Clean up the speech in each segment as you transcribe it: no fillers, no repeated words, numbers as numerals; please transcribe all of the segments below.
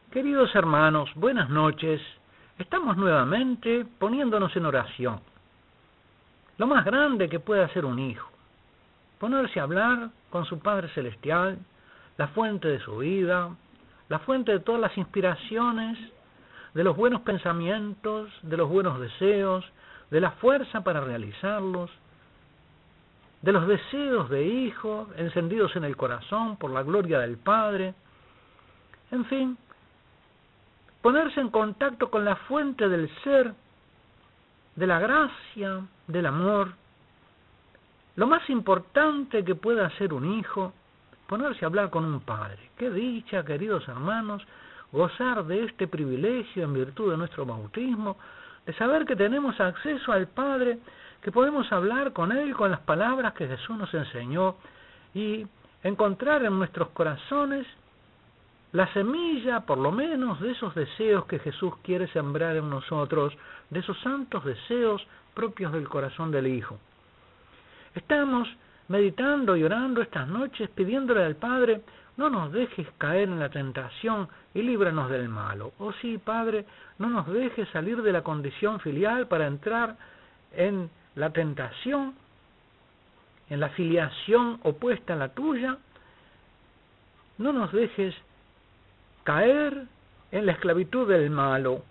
Queridos hermanos, buenas noches. Estamos nuevamente poniéndonos en oración. Lo más grande que puede hacer un hijo, ponerse a hablar con su Padre Celestial, la fuente de su vida, la fuente de todas las inspiraciones, de los buenos pensamientos, de los buenos deseos, de la fuerza para realizarlos, de los deseos de hijo encendidos en el corazón por la gloria del Padre, en fin, ponerse en contacto con la fuente del ser, de la gracia, del amor. Lo más importante que puede hacer un hijo, ponerse a hablar con un padre. Qué dicha, queridos hermanos, gozar de este privilegio en virtud de nuestro bautismo, de saber que tenemos acceso al Padre, que podemos hablar con Él con las palabras que Jesús nos enseñó y encontrar en nuestros corazones la semilla, por lo menos, de esos deseos que Jesús quiere sembrar en nosotros, de esos santos deseos propios del corazón del Hijo. Estamos meditando y orando estas noches, pidiéndole al Padre, no nos dejes caer en la tentación y líbranos del malo. Oh sí, Padre, no nos dejes salir de la condición filial para entrar en la tentación, en la filiación opuesta a la tuya. No nos dejes caer en la esclavitud del malo.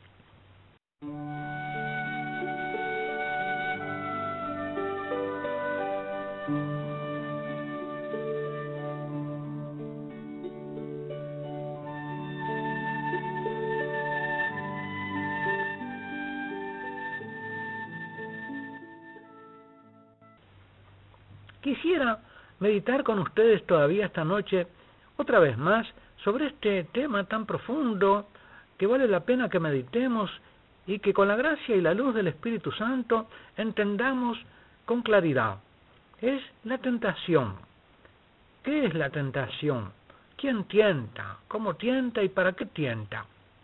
Quisiera meditar con ustedes todavía esta noche, otra vez más, sobre este tema tan profundo que vale la pena que meditemos y que con la gracia y la luz del Espíritu Santo entendamos con claridad. Es la tentación. ¿Qué es la tentación? ¿Quién tienta? ¿Cómo tienta y para qué tienta?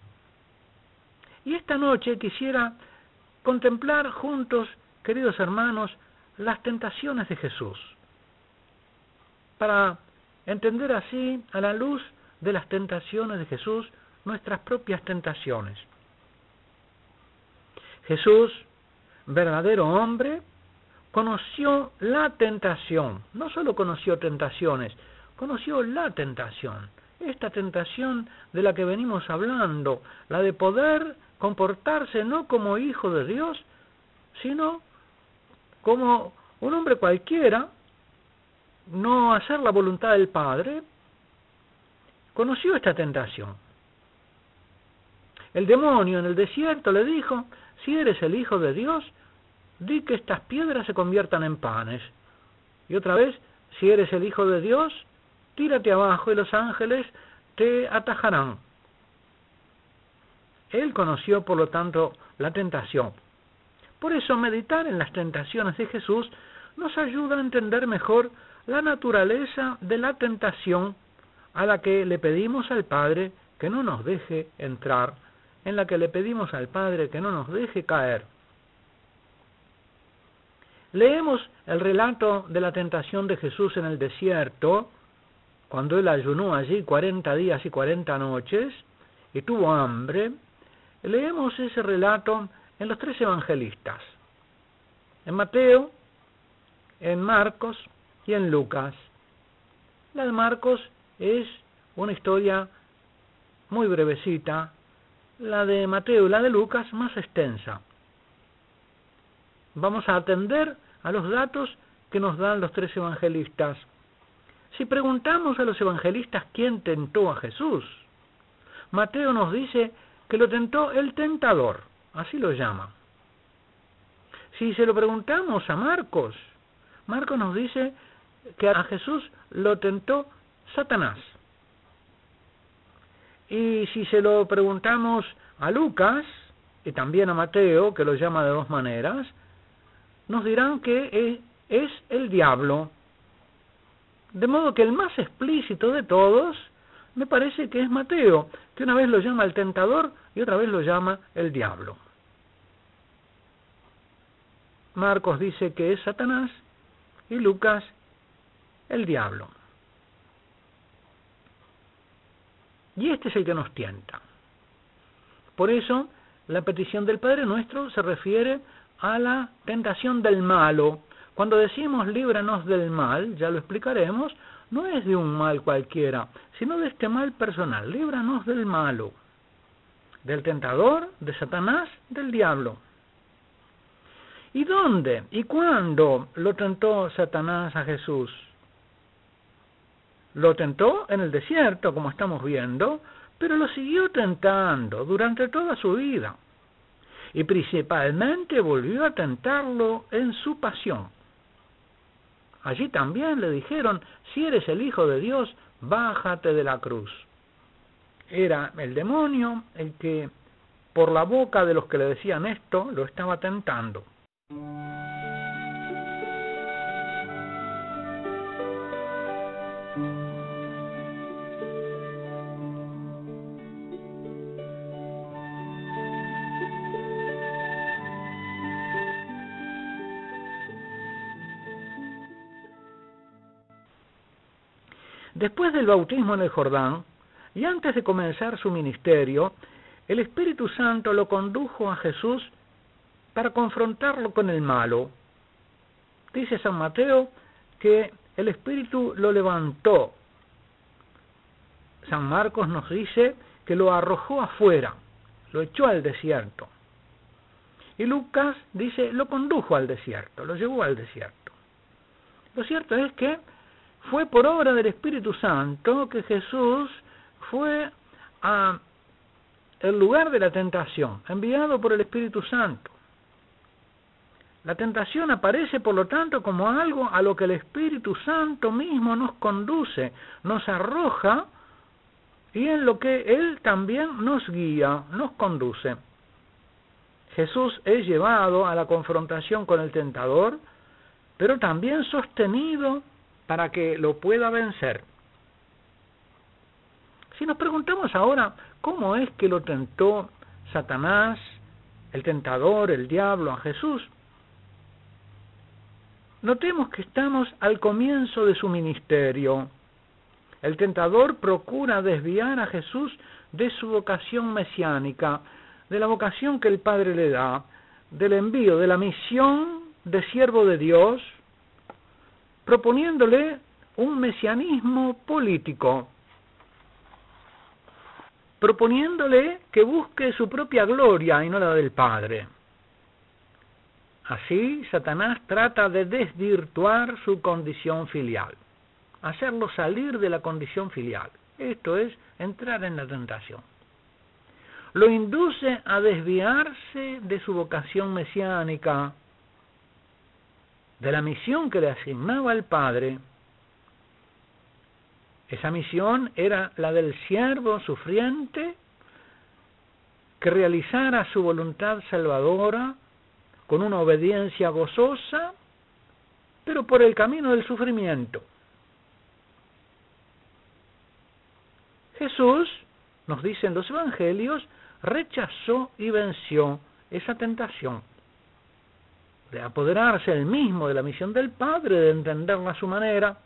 Y esta noche quisiera contemplar juntos, queridos hermanos, las tentaciones de Jesús, para entender así, a la luz de las tentaciones de Jesús, nuestras propias tentaciones. Jesús, verdadero hombre, conoció la tentación. No solo conoció tentaciones, conoció la tentación. Esta tentación de la que venimos hablando, la de poder comportarse no como hijo de Dios, sino como un hombre cualquiera, no hacer la voluntad del Padre. Conoció esta tentación. El demonio en el desierto le dijo, si eres el Hijo de Dios, di que estas piedras se conviertan en panes. Y otra vez, si eres el Hijo de Dios, tírate abajo y los ángeles te atajarán. Él conoció, por lo tanto, la tentación. Por eso, meditar en las tentaciones de Jesús nos ayuda a entender mejor la naturaleza de la tentación a la que le pedimos al Padre que no nos deje entrar, en la que le pedimos al Padre que no nos deje caer. Leemos el relato de la tentación de Jesús en el desierto, cuando él ayunó allí 40 días y 40 noches y tuvo hambre. Leemos ese relato en los tres evangelistas, en Mateo, en Marcos y en Lucas. La de Marcos es una historia muy brevecita, la de Mateo y la de Lucas más extensa. Vamos a atender a los datos que nos dan los tres evangelistas. Si preguntamos a los evangelistas quién tentó a Jesús, Mateo nos dice que lo tentó el tentador, así lo llama. Si se lo preguntamos a Marcos, Marcos nos dice que a Jesús lo tentó Satanás. Y si se lo preguntamos a Lucas, y también a Mateo, que lo llama de dos maneras, nos dirán que es el diablo. De modo que el más explícito de todos me parece que es Mateo, que una vez lo llama el tentador y otra vez lo llama el diablo. Marcos dice que es Satanás y Lucas el diablo. Y este es el que nos tienta. Por eso, la petición del Padre Nuestro se refiere a la tentación del malo. Cuando decimos líbranos del mal, ya lo explicaremos, no es de un mal cualquiera, sino de este mal personal. Líbranos del malo, del tentador, de Satanás, del diablo. ¿Y dónde y cuándo lo tentó Satanás a Jesús? Lo tentó en el desierto, como estamos viendo, pero lo siguió tentando durante toda su vida. Y principalmente volvió a tentarlo en su pasión. Allí también le dijeron, si eres el Hijo de Dios, bájate de la cruz. Era el demonio el que, por la boca de los que le decían esto, lo estaba tentando. Después del bautismo en el Jordán, y antes de comenzar su ministerio, el Espíritu Santo lo condujo a Jesús para confrontarlo con el malo. Dice San Mateo que el Espíritu lo levantó. San Marcos nos dice que lo arrojó afuera, lo echó al desierto. Y Lucas dice, lo condujo al desierto, lo llevó al desierto. Lo cierto es que fue por obra del Espíritu Santo que Jesús fue a el lugar de la tentación, enviado por el Espíritu Santo. La tentación aparece, por lo tanto, como algo a lo que el Espíritu Santo mismo nos conduce, nos arroja, y en lo que Él también nos guía, nos conduce. Jesús es llevado a la confrontación con el tentador, pero también sostenido para que lo pueda vencer. Si nos preguntamos ahora cómo es que lo tentó Satanás, el tentador, el diablo, a Jesús, notemos que estamos al comienzo de su ministerio. El tentador procura desviar a Jesús de su vocación mesiánica, de la vocación que el Padre le da, del envío, de la misión de siervo de Dios, proponiéndole un mesianismo político, proponiéndole que busque su propia gloria y no la del Padre. Así, Satanás trata de desvirtuar su condición filial, hacerlo salir de la condición filial. Esto es entrar en la tentación. Lo induce a desviarse de su vocación mesiánica, de la misión que le asignaba el Padre. Esa misión era la del siervo sufriente que realizara su voluntad salvadora con una obediencia gozosa, pero por el camino del sufrimiento. Jesús, nos dicen los evangelios, rechazó y venció esa tentación de apoderarse él mismo de la misión del Padre, de entenderla a su manera.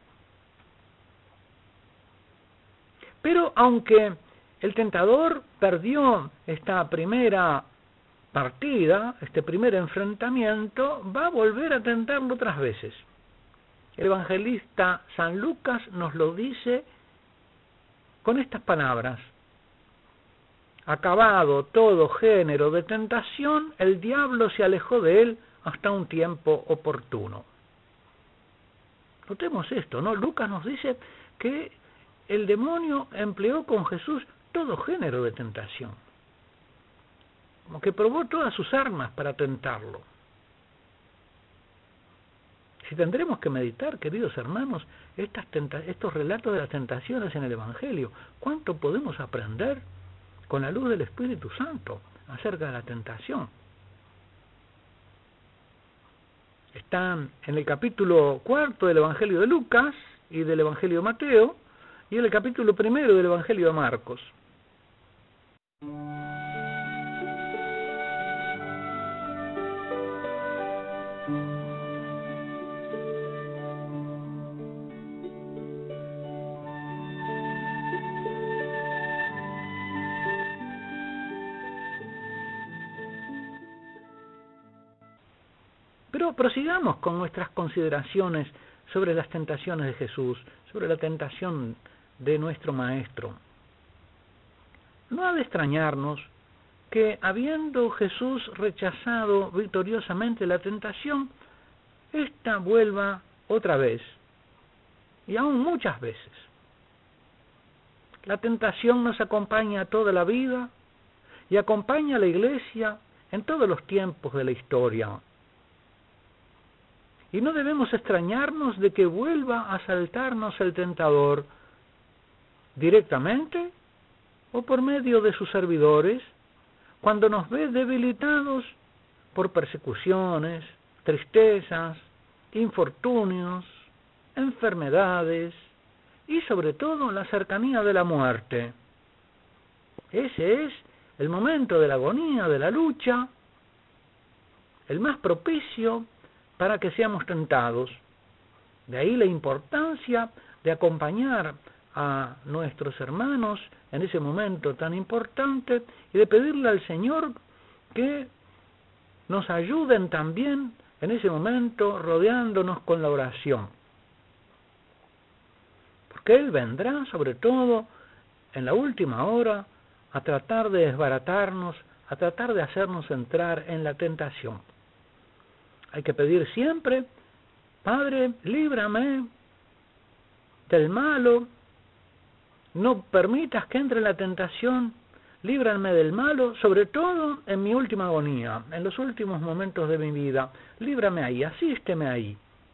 Pero aunque el tentador perdió esta primera partida, este primer enfrentamiento, va a volver a tentarlo otras veces. El evangelista San Lucas nos lo dice con estas palabras: acabado todo género de tentación, el diablo se alejó de él hasta un tiempo oportuno. Notemos esto, ¿no? Lucas nos dice que el demonio empleó con Jesús todo género de tentación, como que probó todas sus armas para tentarlo. Si tendremos que meditar, queridos hermanos, estos relatos de las tentaciones en el Evangelio, ¿cuánto podemos aprender con la luz del Espíritu Santo acerca de la tentación? Están en el capítulo 4 del Evangelio de Lucas y del Evangelio de Mateo, y en el capítulo 1 del Evangelio de Marcos. Pero prosigamos con nuestras consideraciones sobre las tentaciones de Jesús, sobre la tentación de nuestro Maestro. No ha de extrañarnos que, habiendo Jesús rechazado victoriosamente la tentación, ésta vuelva otra vez, y aún muchas veces. La tentación nos acompaña toda la vida y acompaña a la Iglesia en todos los tiempos de la historia. Y no debemos extrañarnos de que vuelva a asaltarnos el tentador directamente o por medio de sus servidores, cuando nos ve debilitados por persecuciones, tristezas, infortunios, enfermedades y sobre todo la cercanía de la muerte. Ese es el momento de la agonía, de la lucha, el más propicio para que seamos tentados. De ahí la importancia de acompañar a nuestros hermanos en ese momento tan importante y de pedirle al Señor que nos ayuden también en ese momento rodeándonos con la oración. Porque Él vendrá sobre todo en la última hora a tratar de desbaratarnos, a tratar de hacernos entrar en la tentación. Hay que pedir siempre: Padre, líbrame del malo, no permitas que entre en la tentación, líbrame del malo, sobre todo en mi última agonía, en los últimos momentos de mi vida, líbrame ahí, asísteme ahí.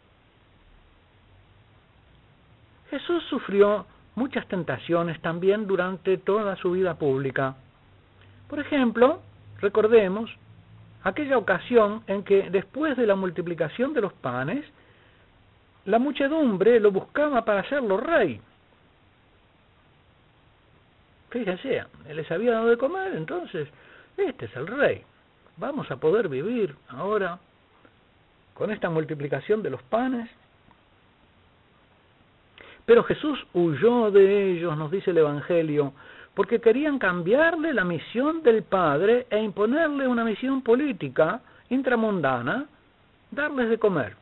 Jesús sufrió muchas tentaciones también durante toda su vida pública. Por ejemplo, recordemos aquella ocasión en que, después de la multiplicación de los panes, la muchedumbre lo buscaba para hacerlo rey. Fíjense, él les había dado de comer, entonces, este es el rey. Vamos a poder vivir ahora con esta multiplicación de los panes. Pero Jesús huyó de ellos, nos dice el Evangelio, porque querían cambiarle la misión del Padre e imponerle una misión política, intramundana, darles de comer.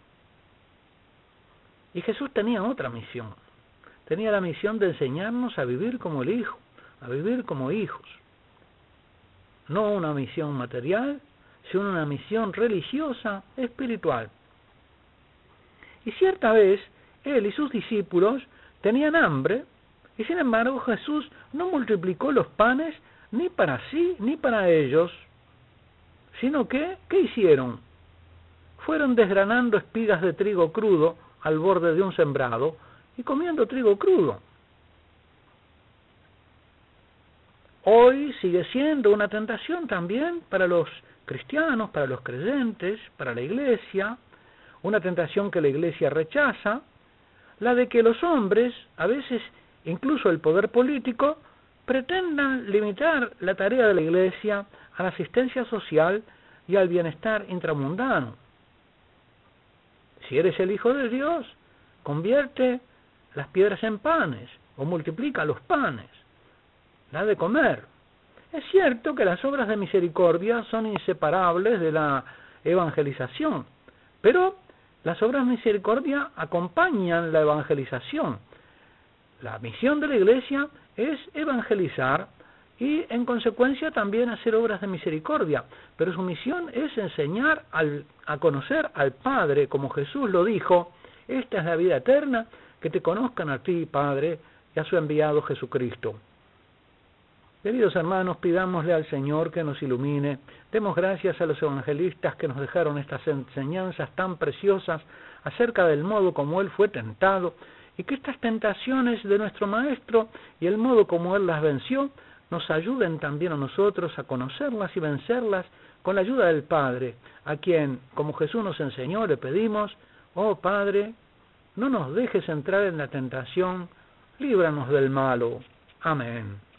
Y Jesús tenía otra misión. Tenía la misión de enseñarnos a vivir como el Hijo, a vivir como hijos. No una misión material, sino una misión religiosa, espiritual. Y cierta vez, él y sus discípulos tenían hambre, y sin embargo Jesús no multiplicó los panes ni para sí ni para ellos, sino que, ¿qué hicieron? Fueron desgranando espigas de trigo crudo al borde de un sembrado y comiendo trigo crudo. Hoy sigue siendo una tentación también para los cristianos, para los creyentes, para la Iglesia, una tentación que la Iglesia rechaza, la de que los hombres, a veces incluso el poder político, pretendan limitar la tarea de la Iglesia a la asistencia social y al bienestar intramundano. Si eres el Hijo de Dios, convierte las piedras en panes o multiplica los panes, da de comer. Es cierto que las obras de misericordia son inseparables de la evangelización, pero las obras de misericordia acompañan la evangelización. La misión de la Iglesia es evangelizar y, en consecuencia, también hacer obras de misericordia. Pero su misión es enseñar a conocer al Padre, como Jesús lo dijo: esta es la vida eterna, que te conozcan a ti, Padre, y a su enviado Jesucristo. Queridos hermanos, pidámosle al Señor que nos ilumine. Demos gracias a los evangelistas que nos dejaron estas enseñanzas tan preciosas acerca del modo como Él fue tentado, y que estas tentaciones de nuestro Maestro y el modo como Él las venció nos ayuden también a nosotros a conocerlas y vencerlas con la ayuda del Padre, a quien, como Jesús nos enseñó, le pedimos: oh Padre, no nos dejes entrar en la tentación, líbranos del malo. Amén.